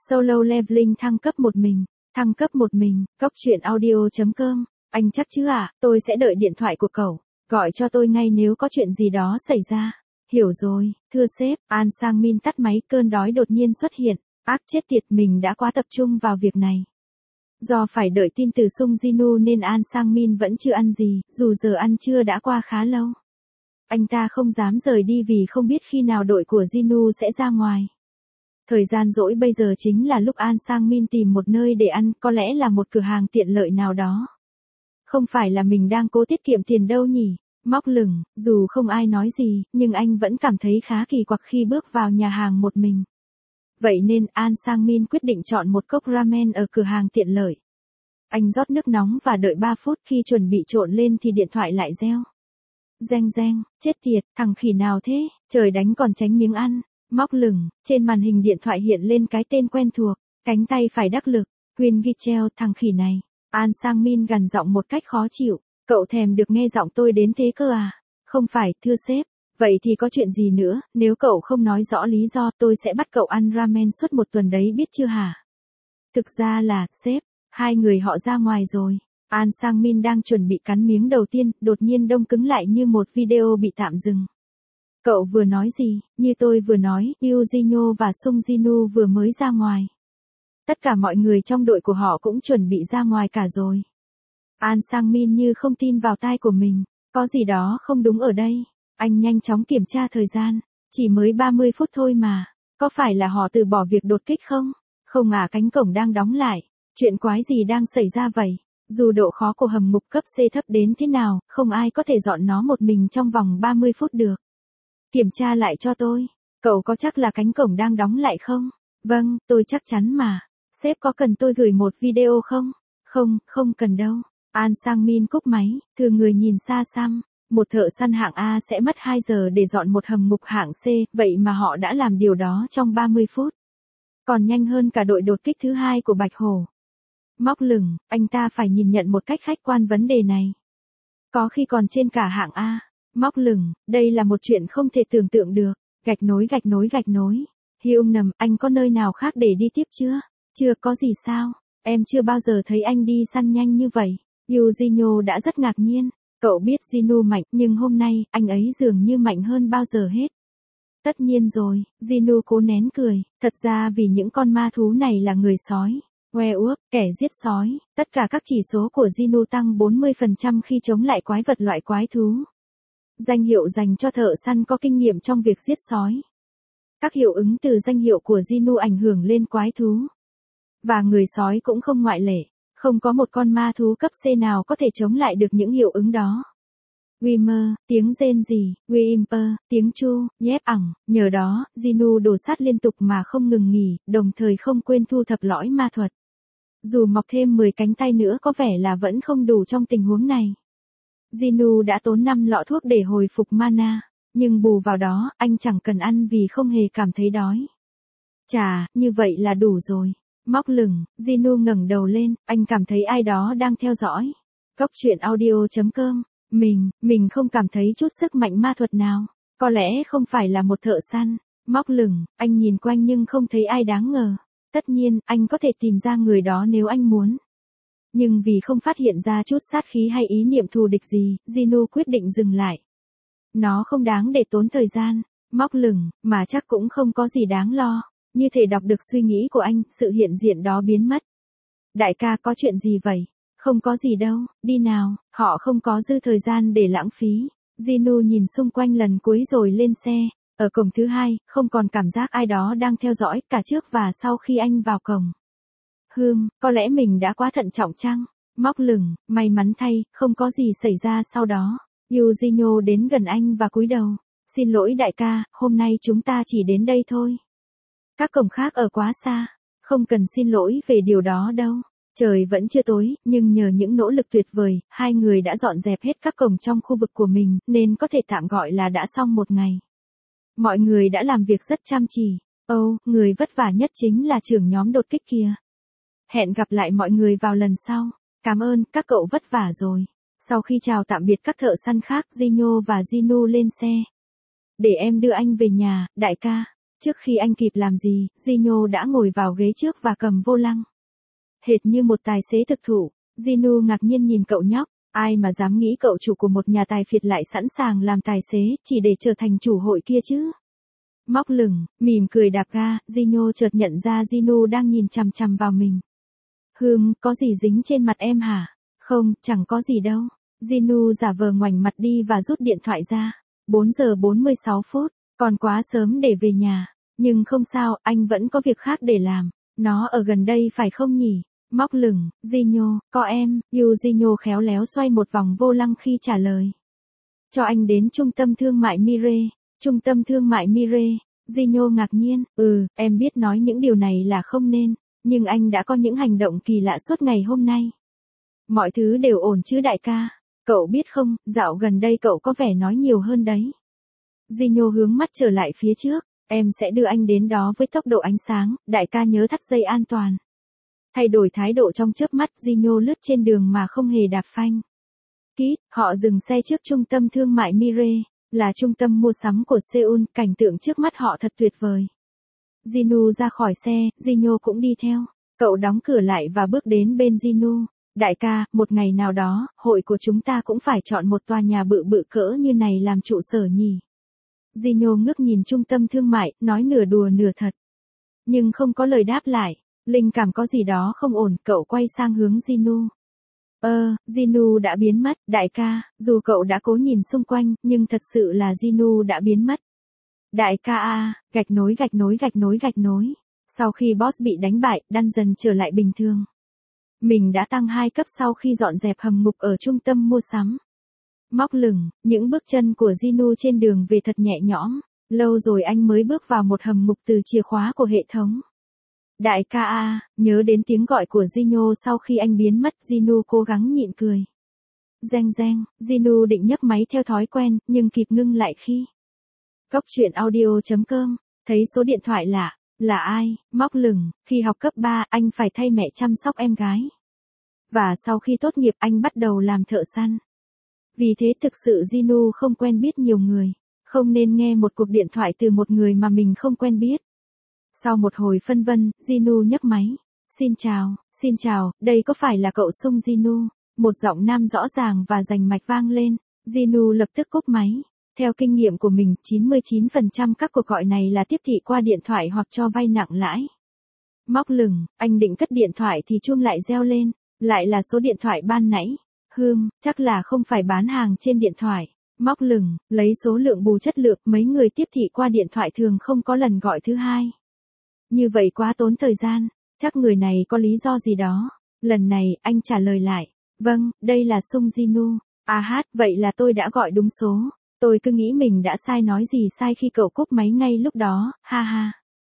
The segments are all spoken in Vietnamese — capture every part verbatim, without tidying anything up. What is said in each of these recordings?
Solo Leveling thăng cấp một mình, thăng cấp một mình, Cốc truyện audio.com, anh chắc chứ ạ, tôi sẽ đợi điện thoại của cậu, gọi cho tôi ngay nếu có chuyện gì đó xảy ra. Hiểu rồi, thưa sếp, An Sang Min tắt máy, cơn đói đột nhiên xuất hiện, ác chết tiệt, mình đã quá tập trung vào việc này. Do phải đợi tin từ Sung Jinu nên An Sang Min vẫn chưa ăn gì, dù giờ ăn trưa đã qua khá lâu. Anh ta không dám rời đi vì không biết khi nào đội của Jinu sẽ ra ngoài. Thời gian rỗi bây giờ chính là lúc An Sang Min tìm một nơi để ăn, có lẽ là một cửa hàng tiện lợi nào đó. Không phải là mình đang cố tiết kiệm tiền đâu nhỉ? Móc lửng, dù không ai nói gì, nhưng anh vẫn cảm thấy khá kỳ quặc khi bước vào nhà hàng một mình. Vậy nên An Sang Min quyết định chọn một cốc ramen ở cửa hàng tiện lợi. Anh rót nước nóng và đợi ba phút, khi chuẩn bị trộn lên thì điện thoại lại reo. Reng reng, chết tiệt, thằng khỉ nào thế, trời đánh còn tránh miếng ăn. Móc lửng, trên màn hình điện thoại hiện lên cái tên quen thuộc, cánh tay phải đắc lực, Huyên Ghi Treo, thằng khỉ này. An Sang Min gằn giọng một cách khó chịu, cậu thèm được nghe giọng tôi đến thế cơ à? Không phải, thưa sếp. Vậy thì có chuyện gì nữa, nếu cậu không nói rõ lý do tôi sẽ bắt cậu ăn ramen suốt một tuần đấy, biết chưa hả? Thực ra là, sếp, hai người họ ra ngoài rồi. An Sang Min đang chuẩn bị cắn miếng đầu tiên, đột nhiên đông cứng lại như một video bị tạm dừng. Cậu vừa nói gì? Như tôi vừa nói, Yoo Jin-yo và Sung Jinu vừa mới ra ngoài. Tất cả mọi người trong đội của họ cũng chuẩn bị ra ngoài cả rồi. An Sang Min như không tin vào tai của mình, có gì đó không đúng ở đây. Anh nhanh chóng kiểm tra thời gian, chỉ mới ba mươi phút thôi mà, có phải là họ từ bỏ việc đột kích không? Không à, cánh cổng đang đóng lại, chuyện quái gì đang xảy ra vậy? Dù độ khó của hầm ngục cấp C thấp đến thế nào, không ai có thể dọn nó một mình trong vòng ba mươi phút được. Kiểm tra lại cho tôi, cậu có chắc là cánh cổng đang đóng lại không? Vâng, tôi chắc chắn mà. Sếp có cần tôi gửi một video không? Không, không cần đâu. An Sang Min cúp máy, thừa người nhìn xa xăm. Một thợ săn hạng A sẽ mất hai giờ để dọn một hầm ngục hạng C, vậy mà họ đã làm điều đó trong ba mươi phút. Còn nhanh hơn cả đội đột kích thứ hai của Bạch Hổ. Móc lửng, anh ta phải nhìn nhận một cách khách quan vấn đề này. Có khi còn trên cả hạng A. Móc lửng, đây là một chuyện không thể tưởng tượng được. Gạch nối gạch nối gạch nối. Hyung nằm, anh có nơi nào khác để đi tiếp chưa? Chưa có gì sao? Em chưa bao giờ thấy anh đi săn nhanh như vậy. Yoo Jin-yo đã rất ngạc nhiên. Cậu biết Jinu mạnh, nhưng hôm nay, anh ấy dường như mạnh hơn bao giờ hết. Tất nhiên rồi, Jinu cố nén cười. Thật ra vì những con ma thú này là người sói. Werewolf, kẻ giết sói, tất cả các chỉ số của Jinu tăng bốn mươi phần trăm khi chống lại quái vật loại quái thú. Danh hiệu dành cho thợ săn có kinh nghiệm trong việc giết sói. Các hiệu ứng từ danh hiệu của Jinu ảnh hưởng lên quái thú. Và người sói cũng không ngoại lệ. Không có một con ma thú cấp C nào có thể chống lại được những hiệu ứng đó. Wimmer, tiếng rên rỉ, Wimper, tiếng chu, nhép ẳng, nhờ đó, Jinu đổ sát liên tục mà không ngừng nghỉ, đồng thời không quên thu thập lõi ma thuật. Dù mọc thêm mười cánh tay nữa có vẻ là vẫn không đủ trong tình huống này. Jinu đã tốn năm lọ thuốc để hồi phục mana, nhưng bù vào đó, anh chẳng cần ăn vì không hề cảm thấy đói. Chà, như vậy là đủ rồi. Móc lửng, Jinu ngẩng đầu lên, anh cảm thấy ai đó đang theo dõi. Cốc truyện audio.com, mình, mình không cảm thấy chút sức mạnh ma thuật nào. Có lẽ không phải là một thợ săn. Móc lửng, anh nhìn quanh nhưng không thấy ai đáng ngờ. Tất nhiên, anh có thể tìm ra người đó nếu anh muốn. Nhưng vì không phát hiện ra chút sát khí hay ý niệm thù địch gì, Jinu quyết định dừng lại. Nó không đáng để tốn thời gian. Móc lửng, mà chắc cũng không có gì đáng lo. Như thể đọc được suy nghĩ của anh, sự hiện diện đó biến mất. Đại ca, có chuyện gì vậy? Không có gì đâu, đi nào, họ không có dư thời gian để lãng phí. Jinu nhìn xung quanh lần cuối rồi lên xe. Ở cổng thứ hai, không còn cảm giác ai đó đang theo dõi, cả trước và sau khi anh vào cổng. Hừm, có lẽ mình đã quá thận trọng chăng? Móc lửng, may mắn thay, không có gì xảy ra sau đó. Yoo Jin-yo đến gần anh và cúi đầu. Xin lỗi đại ca, hôm nay chúng ta chỉ đến đây thôi. Các cổng khác ở quá xa. Không cần xin lỗi về điều đó đâu. Trời vẫn chưa tối, nhưng nhờ những nỗ lực tuyệt vời, hai người đã dọn dẹp hết các cổng trong khu vực của mình, nên có thể tạm gọi là đã xong một ngày. Mọi người đã làm việc rất chăm chỉ. Ồ, oh, người vất vả nhất chính là trưởng nhóm đột kích kia. Hẹn gặp lại mọi người vào lần sau. Cảm ơn, các cậu vất vả rồi. Sau khi chào tạm biệt các thợ săn khác, Jin-yo và Jinu lên xe. Để em đưa anh về nhà, đại ca. Trước khi anh kịp làm gì, Gino đã ngồi vào ghế trước và cầm vô lăng. Hệt như một tài xế thực thụ, Gino ngạc nhiên nhìn cậu nhóc, ai mà dám nghĩ cậu chủ của một nhà tài phiệt lại sẵn sàng làm tài xế chỉ để trở thành chủ hội kia chứ. Móc lửng, mỉm cười đạp ga, Gino chợt nhận ra Gino đang nhìn chằm chằm vào mình. Hương, có gì dính trên mặt em hả? Không, chẳng có gì đâu. Gino giả vờ ngoảnh mặt đi và rút điện thoại ra. bốn giờ bốn mươi sáu phút, còn quá sớm để về nhà. Nhưng không sao, anh vẫn có việc khác để làm. Nó ở gần đây phải không nhỉ? Móc lửng, Gino, có em, Eugenio khéo léo xoay một vòng vô lăng khi trả lời. Cho anh đến trung tâm thương mại Mire. Trung tâm thương mại Mire. Gino ngạc nhiên, ừ, em biết nói những điều này là không nên, nhưng anh đã có những hành động kỳ lạ suốt ngày hôm nay. Mọi thứ đều ổn chứ đại ca, cậu biết không, dạo gần đây cậu có vẻ nói nhiều hơn đấy. Gino hướng mắt trở lại phía trước, em sẽ đưa anh đến đó với tốc độ ánh sáng, đại ca nhớ thắt dây an toàn. Thay đổi thái độ trong chớp mắt, Gino lướt trên đường mà không hề đạp phanh. Kít, họ dừng xe trước trung tâm thương mại Mire, là trung tâm mua sắm của Seoul, cảnh tượng trước mắt họ thật tuyệt vời. Gino ra khỏi xe, Gino cũng đi theo. Cậu đóng cửa lại và bước đến bên Gino. Đại ca, một ngày nào đó, hội của chúng ta cũng phải chọn một tòa nhà bự bự cỡ như này làm trụ sở nhỉ. Gino ngước nhìn trung tâm thương mại, nói nửa đùa nửa thật. Nhưng không có lời đáp lại. Linh cảm có gì đó không ổn, cậu quay sang hướng Gino. Ơ, Gino đã biến mất, đại ca, dù cậu đã cố nhìn xung quanh, nhưng thật sự là Gino đã biến mất. Đại ca a, gạch nối gạch nối gạch nối gạch nối. Sau khi boss bị đánh bại, đan dần trở lại bình thường. Mình đã tăng hai cấp sau khi dọn dẹp hầm ngục ở trung tâm mua sắm. Móc lửng, những bước chân của Gino trên đường về thật nhẹ nhõm. Lâu rồi anh mới bước vào một hầm ngục từ chìa khóa của hệ thống. Đại ca a, nhớ đến tiếng gọi của Gino sau khi anh biến mất, Gino cố gắng nhịn cười. Reng reng, Gino định nhấc máy theo thói quen, nhưng kịp ngưng lại khi. Cốc truyện audio chấm com, thấy số điện thoại lạ, là ai, móc lửng, khi học cấp ba, anh phải thay mẹ chăm sóc em gái. Và sau khi tốt nghiệp anh bắt đầu làm thợ săn. Vì thế thực sự Gino không quen biết nhiều người, không nên nghe một cuộc điện thoại từ một người mà mình không quen biết. Sau một hồi phân vân, Gino nhấc máy. Xin chào, xin chào, đây có phải là cậu Sung Gino? Một giọng nam rõ ràng và rành mạch vang lên. Gino lập tức cúp máy. Theo kinh nghiệm của mình, chín mươi chín phần trăm các cuộc gọi này là tiếp thị qua điện thoại hoặc cho vay nặng lãi. Móc lửng, anh định cất điện thoại thì chuông lại reo lên. Lại là số điện thoại ban nãy. Hương, chắc là không phải bán hàng trên điện thoại. Móc lửng, lấy số lượng bù chất lượng, mấy người tiếp thị qua điện thoại thường không có lần gọi thứ hai. Như vậy quá tốn thời gian, chắc người này có lý do gì đó. Lần này, anh trả lời lại. Vâng, đây là Sung Gino. À hát, vậy là tôi đã gọi đúng số. Tôi cứ nghĩ mình đã sai nói gì sai khi cậu cúp máy ngay lúc đó, ha ha.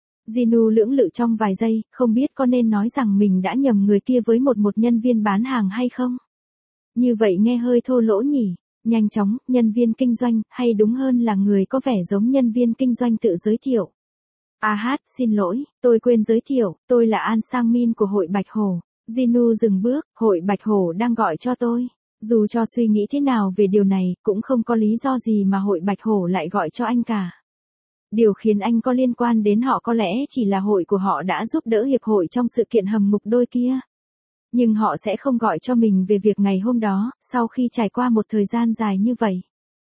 Gino lưỡng lự trong vài giây, không biết có nên nói rằng mình đã nhầm người kia với một một nhân viên bán hàng hay không. Như vậy nghe hơi thô lỗ nhỉ. Nhanh chóng, nhân viên kinh doanh, hay đúng hơn là người có vẻ giống nhân viên kinh doanh tự giới thiệu. À hát, xin lỗi, tôi quên giới thiệu, tôi là An Sang Min của hội Bạch Hổ. Gino dừng bước, hội Bạch Hổ đang gọi cho tôi. Dù cho suy nghĩ thế nào về điều này, cũng không có lý do gì mà hội Bạch Hổ lại gọi cho anh cả. Điều khiến anh có liên quan đến họ có lẽ chỉ là hội của họ đã giúp đỡ hiệp hội trong sự kiện hầm ngục đôi kia. Nhưng họ sẽ không gọi cho mình về việc ngày hôm đó, sau khi trải qua một thời gian dài như vậy.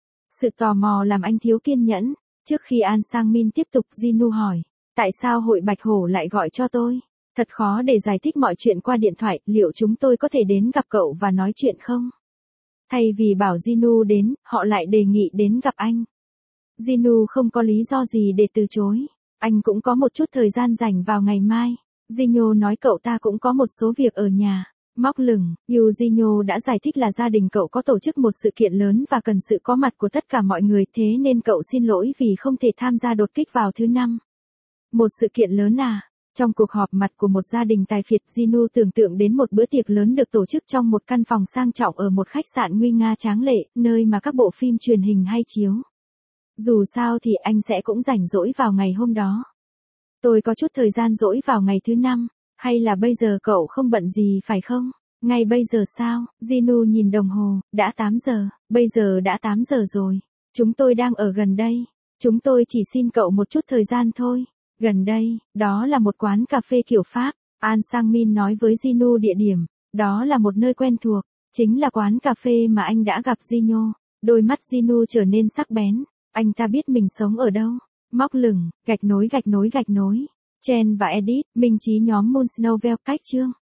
Sự tò mò làm anh thiếu kiên nhẫn. Trước khi An Sang Min tiếp tục, Gino hỏi, tại sao hội Bạch Hổ lại gọi cho tôi? Thật khó để giải thích mọi chuyện qua điện thoại, liệu chúng tôi có thể đến gặp cậu và nói chuyện không? Thay vì bảo Gino đến, họ lại đề nghị đến gặp anh. Gino không có lý do gì để từ chối. Anh cũng có một chút thời gian rảnh vào ngày mai. Gino nói cậu ta cũng có một số việc ở nhà. Móc lửng, Eugenio đã giải thích là gia đình cậu có tổ chức một sự kiện lớn và cần sự có mặt của tất cả mọi người, thế nên cậu xin lỗi vì không thể tham gia đột kích vào thứ năm. Một sự kiện lớn à? Trong cuộc họp mặt của một gia đình tài phiệt, Gino tưởng tượng đến một bữa tiệc lớn được tổ chức trong một căn phòng sang trọng ở một khách sạn nguy nga tráng lệ, nơi mà các bộ phim truyền hình hay chiếu. Dù sao thì anh sẽ cũng rảnh rỗi vào ngày hôm đó. Tôi có chút thời gian rỗi vào ngày thứ năm. Hay là bây giờ cậu không bận gì phải không? Ngay bây giờ sao? Gino nhìn đồng hồ, đã tám giờ, bây giờ đã tám giờ rồi. Chúng tôi đang ở gần đây. Chúng tôi chỉ xin cậu một chút thời gian thôi. Gần đây, đó là một quán cà phê kiểu Pháp. An Sang-min nói với Jinu địa điểm. Đó là một nơi quen thuộc. Chính là quán cà phê mà anh đã gặp Jino. Đôi mắt Jinu trở nên sắc bén. Anh ta biết mình sống ở đâu. Móc lửng, gạch nối gạch nối gạch nối. Chen và Edit, minh trí nhóm Moon Snow Vel cách chương.